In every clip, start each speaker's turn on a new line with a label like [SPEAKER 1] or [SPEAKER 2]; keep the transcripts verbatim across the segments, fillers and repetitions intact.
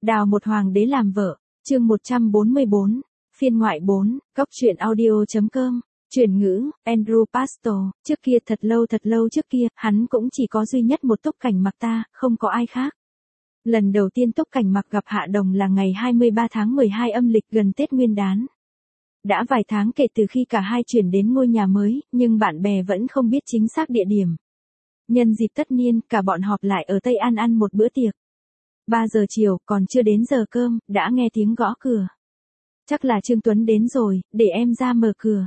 [SPEAKER 1] Đào một hoàng đế làm vợ, chương một trăm bốn mươi bốn, phiên ngoại bốn, góc truyện audio.com, chuyển ngữ, Andrew Pastor, trước kia thật lâu thật lâu trước kia, hắn cũng chỉ có duy nhất một Túc Cảnh Mặc ta, không có ai khác. Lần đầu tiên Túc Cảnh Mặc gặp Hạ Đồng là ngày hai mươi ba tháng mười hai âm lịch gần Tết Nguyên đán. Đã vài tháng kể từ khi cả hai chuyển đến ngôi nhà mới, nhưng bạn bè vẫn không biết chính xác địa điểm. Nhân dịp tất niên, cả bọn họp lại ở Tây An ăn một bữa tiệc. ba giờ chiều, còn chưa đến giờ cơm, đã nghe tiếng gõ cửa. Chắc là Trương Tuấn đến rồi, để em ra mở cửa.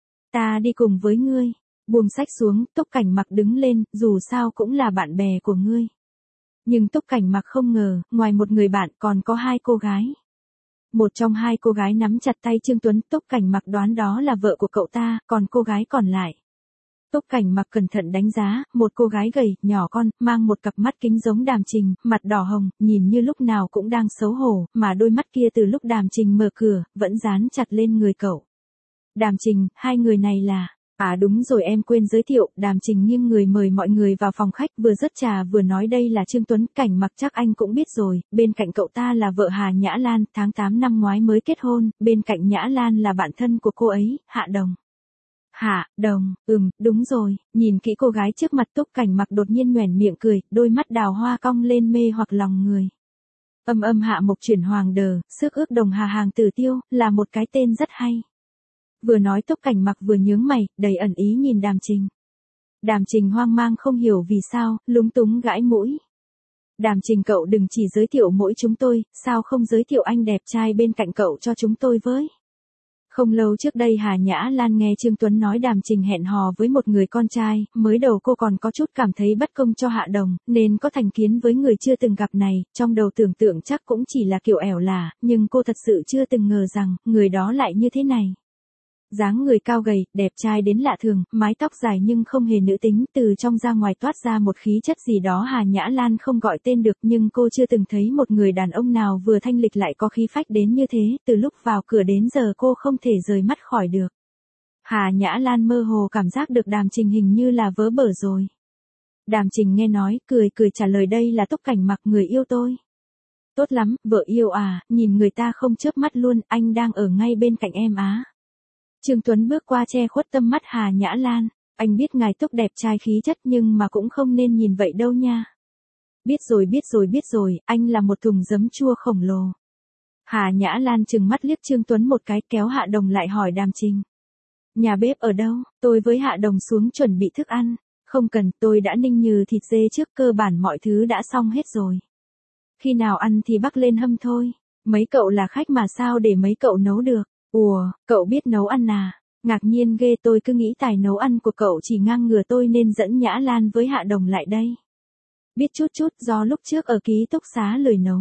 [SPEAKER 1] Ta đi cùng với ngươi. Buông sách xuống, Túc Cảnh Mặc đứng lên, dù sao cũng là bạn bè của ngươi. Nhưng Túc Cảnh Mặc không ngờ, ngoài một người bạn còn có hai cô gái. Một trong hai cô gái nắm chặt tay Trương Tuấn, Túc Cảnh Mặc đoán đó là vợ của cậu ta, còn cô gái còn lại. Túc Cảnh Mặc cẩn thận đánh giá, một cô gái gầy, nhỏ con, mang một cặp mắt kính giống Đàm Trình, mặt đỏ hồng, nhìn như lúc nào cũng đang xấu hổ, mà đôi mắt kia từ lúc Đàm Trình mở cửa, vẫn dán chặt lên người cậu. Đàm Trình, hai người này là... À đúng rồi, em quên giới thiệu, Đàm Trình nghiêng người mời mọi người vào phòng khách, vừa rớt trà vừa nói đây là Trương Tuấn. Cảnh Mặc chắc anh cũng biết rồi, bên cạnh cậu ta là vợ Hà Nhã Lan, tháng tám năm ngoái mới kết hôn, bên cạnh Nhã Lan là bạn thân của cô ấy, Hạ Đồng. Hạ Đồng, ừm, đúng rồi, nhìn kỹ cô gái trước mặt, Túc Cảnh Mặc đột nhiên nhoẻn miệng cười, đôi mắt đào hoa cong lên mê hoặc lòng người. Âm âm hạ mộc chuyển hoàng đờ, sức ước đồng hà hàng tử tiêu, là một cái tên rất hay. Vừa nói Túc Cảnh Mặc vừa nhướng mày, đầy ẩn ý nhìn Đàm Trình. Đàm Trình hoang mang không hiểu vì sao, lúng túng gãi mũi. Đàm Trình, cậu đừng chỉ giới thiệu mỗi chúng tôi, sao không giới thiệu anh đẹp trai bên cạnh cậu cho chúng tôi với? Không lâu trước đây Hà Nhã Lan nghe Trương Tuấn nói Đàm Trình hẹn hò với một người con trai, mới đầu cô còn có chút cảm thấy bất công cho Hạ Đồng, nên có thành kiến với người chưa từng gặp này, trong đầu tưởng tượng chắc cũng chỉ là kiểu ẻo lả, nhưng cô thật sự chưa từng ngờ rằng, người đó lại như thế này. Dáng người cao gầy, đẹp trai đến lạ thường, mái tóc dài nhưng không hề nữ tính, từ trong ra ngoài toát ra một khí chất gì đó Hà Nhã Lan không gọi tên được, nhưng cô chưa từng thấy một người đàn ông nào vừa thanh lịch lại có khí phách đến như thế, từ lúc vào cửa đến giờ cô không thể rời mắt khỏi được. Hà Nhã Lan mơ hồ cảm giác được Đàm Trình hình như là vớ bở rồi. Đàm Trình nghe nói, cười cười trả lời đây là Túc Cảnh Mặc, người yêu tôi. Tốt lắm, vợ yêu à, nhìn người ta không chớp mắt luôn, anh đang ở ngay bên cạnh em á. Trương Tuấn bước qua che khuất tâm mắt Hà Nhã Lan, anh biết ngài Túc đẹp trai khí chất nhưng mà cũng không nên nhìn vậy đâu nha. Biết rồi biết rồi biết rồi, anh là một thùng giấm chua khổng lồ. Hà Nhã Lan trừng mắt liếc Trương Tuấn một cái, kéo Hạ Đồng lại hỏi Đàm Trình. Nhà bếp ở đâu? Tôi với Hạ Đồng xuống chuẩn bị thức ăn. Không cần, tôi đã ninh nhừ thịt dê trước, cơ bản mọi thứ đã xong hết rồi. Khi nào ăn thì bắc lên hâm thôi. Mấy cậu là khách mà sao để mấy cậu nấu được? Ủa, cậu biết nấu ăn à? Ngạc nhiên ghê, tôi cứ nghĩ tài nấu ăn của cậu chỉ ngang ngửa tôi nên dẫn Nhã Lan với Hạ Đồng lại đây. Biết chút chút, do lúc trước ở ký túc xá lười nấu.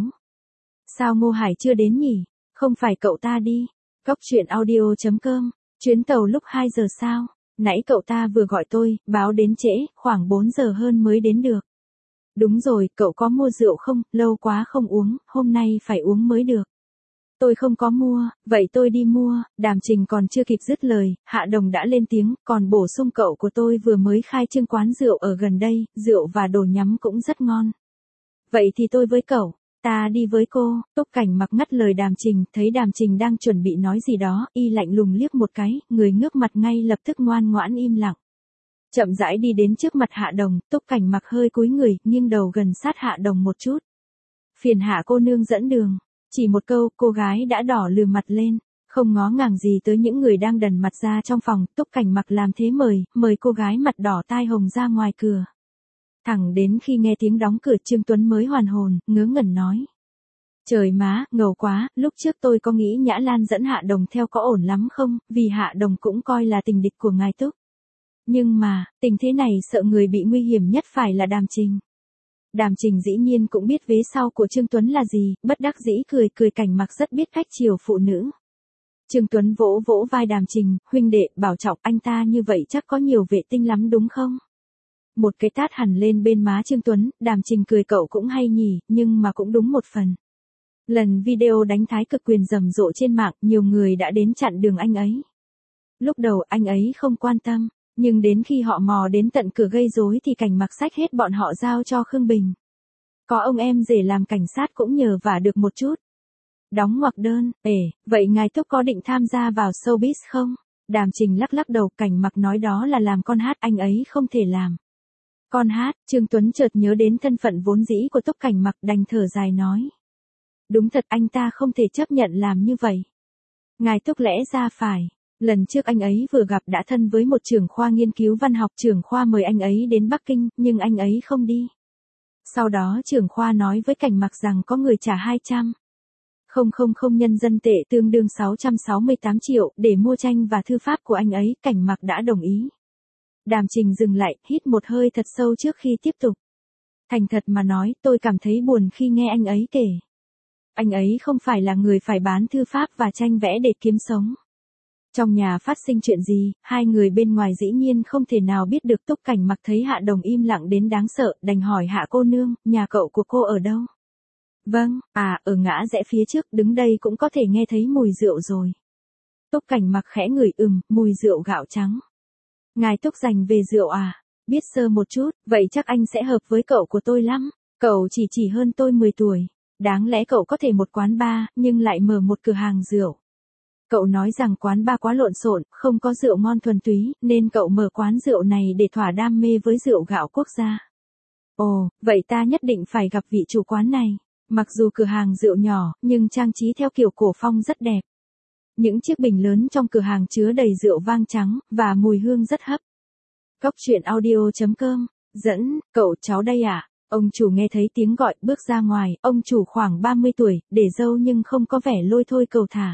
[SPEAKER 1] Sao Ngô Hải chưa đến nhỉ? Không phải cậu ta đi. Góc truyện audio.com, chuyến tàu lúc hai giờ sao? Nãy cậu ta vừa gọi tôi, báo đến trễ, khoảng bốn giờ hơn mới đến được. Đúng rồi, cậu có mua rượu không? Lâu quá không uống, hôm nay phải uống mới được. Tôi không có mua, vậy tôi đi mua. Đàm Trình còn chưa kịp dứt lời, Hạ Đồng đã lên tiếng, còn bổ sung cậu của tôi vừa mới khai trương quán rượu ở gần đây, rượu và đồ nhắm cũng rất ngon. Vậy thì tôi với cậu, ta đi với cô. Túc Cảnh Mặc ngắt lời Đàm Trình, thấy Đàm Trình đang chuẩn bị nói gì đó, y lạnh lùng liếc một cái, người ngước mặt ngay lập tức ngoan ngoãn im lặng. Chậm rãi đi đến trước mặt Hạ Đồng, Túc Cảnh Mặc hơi cúi người, nghiêng đầu gần sát Hạ Đồng một chút. Phiền Hạ cô nương dẫn đường. Chỉ một câu, cô gái đã đỏ lừ mặt lên, không ngó ngàng gì tới những người đang đần mặt ra trong phòng, Túc Cảnh Mặc làm thế mời, mời cô gái mặt đỏ tai hồng ra ngoài cửa. Thẳng đến khi nghe tiếng đóng cửa Trương Tuấn mới hoàn hồn, ngớ ngẩn nói. Trời má, ngầu quá, lúc trước tôi có nghĩ Nhã Lan dẫn Hạ Đồng theo có ổn lắm không, vì Hạ Đồng cũng coi là tình địch của ngài Túc. Nhưng mà, tình thế này sợ người bị nguy hiểm nhất phải là Đàm Trình. Đàm Trình dĩ nhiên cũng biết vế sau của Trương Tuấn là gì, bất đắc dĩ cười cười, Cảnh Mặc rất biết cách chiều phụ nữ. Trương Tuấn vỗ vỗ vai Đàm Trình, huynh đệ, bảo trọng, anh ta như vậy chắc có nhiều vệ tinh lắm đúng không? Một cái tát hẳn lên bên má Trương Tuấn, Đàm Trình cười, cậu cũng hay nhỉ, nhưng mà cũng đúng một phần. Lần video đánh thái cực quyền rầm rộ trên mạng, nhiều người đã đến chặn đường anh ấy. Lúc đầu anh ấy không quan tâm. Nhưng đến khi họ mò đến tận cửa gây rối thì Cảnh Mặc xách hết bọn họ giao cho Khương Bình. Có ông em rể làm cảnh sát cũng nhờ vả được một chút. Đóng ngoặc đơn, ể, vậy ngài Túc có định tham gia vào showbiz không? Đàm Trình lắc lắc đầu, Cảnh Mặc nói đó là làm con hát, anh ấy không thể làm. Con hát, Trương Tuấn chợt nhớ đến thân phận vốn dĩ của Túc Cảnh Mặc, đành thở dài nói. Đúng thật, anh ta không thể chấp nhận làm như vậy. Ngài Túc lẽ ra phải. Lần trước anh ấy vừa gặp đã thân với một trưởng khoa nghiên cứu văn học, trưởng khoa mời anh ấy đến Bắc Kinh, nhưng anh ấy không đi. Sau đó trưởng khoa nói với Cảnh Mặc rằng có người trả hai trăm không không không nhân dân tệ tương đương sáu trăm sáu mươi tám triệu để mua tranh và thư pháp của anh ấy, Cảnh Mặc đã đồng ý. Đàm Trình dừng lại, hít một hơi thật sâu trước khi tiếp tục. Thành thật mà nói, tôi cảm thấy buồn khi nghe anh ấy kể. Anh ấy không phải là người phải bán thư pháp và tranh vẽ để kiếm sống. Trong nhà phát sinh chuyện gì, hai người bên ngoài dĩ nhiên không thể nào biết được. Túc Cảnh Mặc thấy Hạ Đồng im lặng đến đáng sợ, đành hỏi Hạ cô nương, nhà cậu của cô ở đâu? Vâng, à, ở ngã rẽ phía trước, đứng đây cũng có thể nghe thấy mùi rượu rồi. Túc Cảnh Mặc khẽ ngửi, ừm, mùi rượu gạo trắng. Ngài Túc dành về rượu à? Biết sơ một chút, vậy chắc anh sẽ hợp với cậu của tôi lắm. Cậu chỉ chỉ hơn tôi mười tuổi. Đáng lẽ cậu có thể một quán bar, nhưng lại mở một cửa hàng rượu. Cậu nói rằng quán bar quá lộn xộn, không có rượu ngon thuần túy, nên cậu mở quán rượu này để thỏa đam mê với rượu gạo quốc gia. Ồ, vậy ta nhất định phải gặp vị chủ quán này. Mặc dù cửa hàng rượu nhỏ, nhưng trang trí theo kiểu cổ phong rất đẹp. Những chiếc bình lớn trong cửa hàng chứa đầy rượu vang trắng, và mùi hương rất hấp. Cốc truyện audio chấm com, dẫn, cậu cháu đây à? Ông chủ nghe thấy tiếng gọi, bước ra ngoài, ông chủ khoảng ba mươi tuổi, để râu nhưng không có vẻ lôi thôi cầu thả.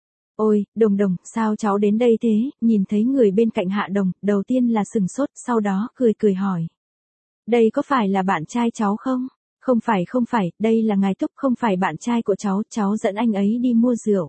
[SPEAKER 1] Ôi, Đồng Đồng, sao cháu đến đây thế? Nhìn thấy người bên cạnh Hạ Đồng, đầu tiên là sừng sốt, sau đó cười cười hỏi. Đây có phải là bạn trai cháu không? Không phải không phải, đây là ngài Túc, không phải bạn trai của cháu, cháu dẫn anh ấy đi mua rượu.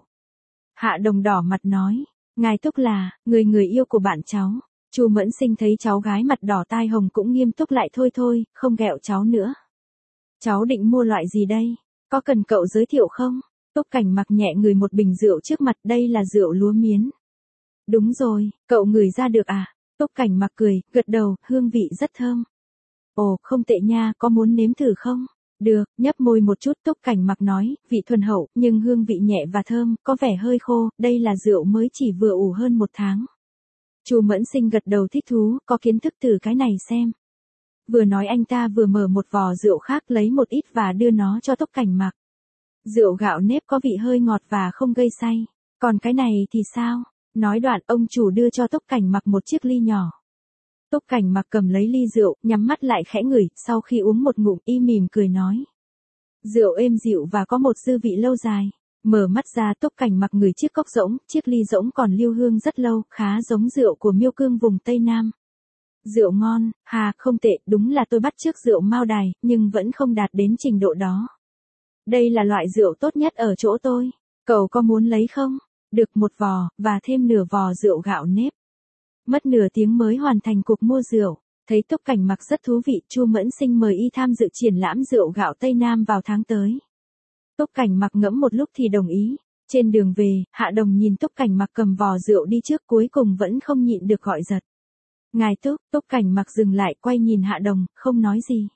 [SPEAKER 1] Hạ Đồng đỏ mặt nói, ngài Túc là, người người yêu của bạn cháu. Chu Mẫn Sinh thấy cháu gái mặt đỏ tai hồng cũng nghiêm túc lại, thôi thôi, không ghẹo cháu nữa. Cháu định mua loại gì đây? Có cần cậu giới thiệu không? Túc Cảnh Mặc nhẹ người một bình rượu trước mặt, đây là rượu lúa miến. Đúng rồi, cậu ngửi ra được à? Túc Cảnh Mặc cười, gật đầu, hương vị rất thơm. Ồ, không tệ nha, có muốn nếm thử không? Được, nhấp môi một chút. Túc Cảnh Mặc nói, vị thuần hậu, nhưng hương vị nhẹ và thơm, có vẻ hơi khô, đây là rượu mới chỉ vừa ủ hơn một tháng. Chu Mẫn Sinh gật đầu thích thú, có kiến thức từ cái này xem. Vừa nói anh ta vừa mở một vò rượu khác, lấy một ít và đưa nó cho Túc Cảnh Mặc. Rượu gạo nếp có vị hơi ngọt và không gây say. Còn cái này thì sao? Nói đoạn, ông chủ đưa cho Túc Cảnh Mặc một chiếc ly nhỏ. Túc Cảnh Mặc cầm lấy ly rượu, nhắm mắt lại khẽ ngửi, sau khi uống một ngụm, y mỉm cười nói. Rượu êm dịu và có một dư vị lâu dài. Mở mắt ra, Túc Cảnh Mặc ngửi chiếc cốc rỗng, chiếc ly rỗng còn lưu hương rất lâu, khá giống rượu của Miêu Cương vùng Tây Nam. Rượu ngon, hà, không tệ, đúng là tôi bắt chước rượu Mao Đài, nhưng vẫn không đạt đến trình độ đó. Đây là loại rượu tốt nhất ở chỗ tôi. Cậu có muốn lấy không? Được một vò, và thêm nửa vò rượu gạo nếp. Mất nửa tiếng mới hoàn thành cuộc mua rượu. Thấy Túc Cảnh Mặc rất thú vị, Chu Mẫn Sinh mời y tham dự triển lãm rượu gạo Tây Nam vào tháng tới. Túc Cảnh Mặc ngẫm một lúc thì đồng ý. Trên đường về, Hạ Đồng nhìn Túc Cảnh Mặc cầm vò rượu đi trước, cuối cùng vẫn không nhịn được gọi giật. Ngài Túc, Túc Cảnh Mặc dừng lại, quay nhìn Hạ Đồng, không nói gì.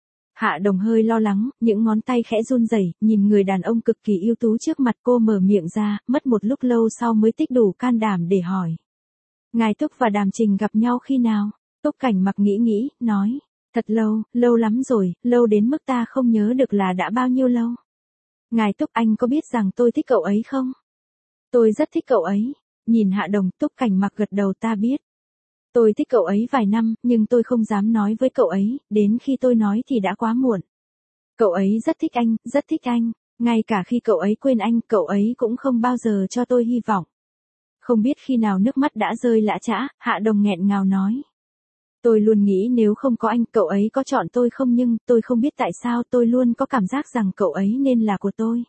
[SPEAKER 1] Hạ Đồng hơi lo lắng, những ngón tay khẽ run rẩy, nhìn người đàn ông cực kỳ ưu tú trước mặt. Cô mở miệng ra, mất một lúc lâu sau mới tích đủ can đảm để hỏi. Ngài Túc và Đàm Trình gặp nhau khi nào? Túc Cảnh Mặc nghĩ nghĩ, nói. Thật lâu, lâu lắm rồi, lâu đến mức ta không nhớ được là đã bao nhiêu lâu. Ngài Túc, anh có biết rằng tôi thích cậu ấy không? Tôi rất thích cậu ấy. Nhìn Hạ Đồng, Túc Cảnh Mặc gật đầu, ta biết. Tôi thích cậu ấy vài năm, nhưng tôi không dám nói với cậu ấy, đến khi tôi nói thì đã quá muộn. Cậu ấy rất thích anh, rất thích anh, ngay cả khi cậu ấy quên anh, cậu ấy cũng không bao giờ cho tôi hy vọng. Không biết khi nào nước mắt đã rơi lã chã, Hạ Đồng nghẹn ngào nói. Tôi luôn nghĩ nếu không có anh, cậu ấy có chọn tôi không, nhưng tôi không biết tại sao tôi luôn có cảm giác rằng cậu ấy nên là của tôi.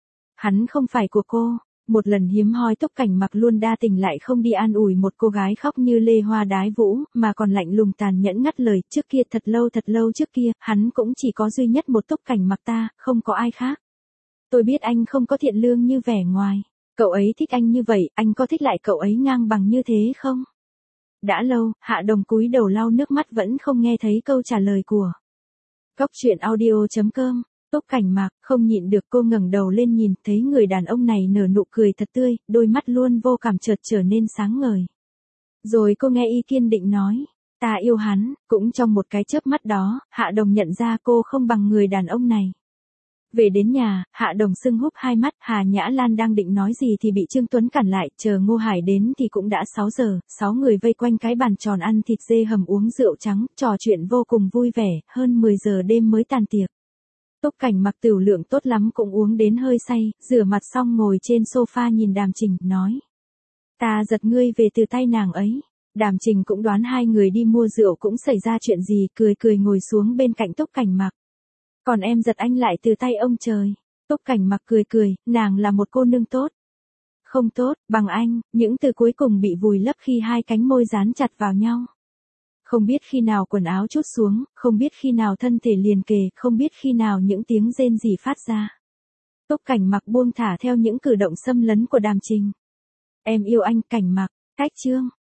[SPEAKER 1] Hắn không phải của cô. Một lần hiếm hoi, Túc Cảnh Mặc luôn đa tình lại không đi an ủi một cô gái khóc như Lê Hoa Đái Vũ, mà còn lạnh lùng tàn nhẫn ngắt lời. Trước kia, thật lâu thật lâu trước kia, hắn cũng chỉ có duy nhất một Túc Cảnh Mặc ta, không có ai khác. Tôi biết anh không có thiện lương như vẻ ngoài. Cậu ấy thích anh như vậy, anh có thích lại cậu ấy ngang bằng như thế không? Đã lâu, Hạ Đồng cúi đầu lau nước mắt vẫn không nghe thấy câu trả lời của Cóc truyện audio chấm com. Túc Cảnh Mạc không nhịn được cô ngẩng đầu lên nhìn, thấy người đàn ông này nở nụ cười thật tươi, đôi mắt luôn vô cảm chợt trở nên sáng ngời. Rồi cô nghe y kiên định nói, ta yêu hắn. Cũng trong một cái chớp mắt đó, Hạ Đồng nhận ra cô không bằng người đàn ông này. Về đến nhà, Hạ Đồng sưng húp hai mắt, Hà Nhã Lan đang định nói gì thì bị Trương Tuấn cản lại, chờ Ngô Hải đến thì cũng đã sáu giờ, sáu người vây quanh cái bàn tròn ăn thịt dê hầm uống rượu trắng, trò chuyện vô cùng vui vẻ, hơn mười giờ đêm mới tàn tiệc. Túc Cảnh Mặc tửu lượng tốt lắm cũng uống đến hơi say, rửa mặt xong ngồi trên sofa nhìn Đàm Trình, nói. Ta giật ngươi về từ tay nàng ấy. Đàm Trình cũng đoán hai người đi mua rượu cũng xảy ra chuyện gì, cười cười ngồi xuống bên cạnh Túc Cảnh Mặc. Còn em giật anh lại từ tay ông trời. Túc Cảnh Mặc cười cười, nàng là một cô nương tốt. Không tốt, bằng anh, những từ cuối cùng bị vùi lấp khi hai cánh môi dán chặt vào nhau. Không biết khi nào quần áo trút xuống, không biết khi nào thân thể liền kề, không biết khi nào những tiếng rên rỉ phát ra. Túc Cảnh Mặc buông thả theo những cử động xâm lấn của Đàm Trình. Em yêu anh, Cảnh Mặc. Cách chương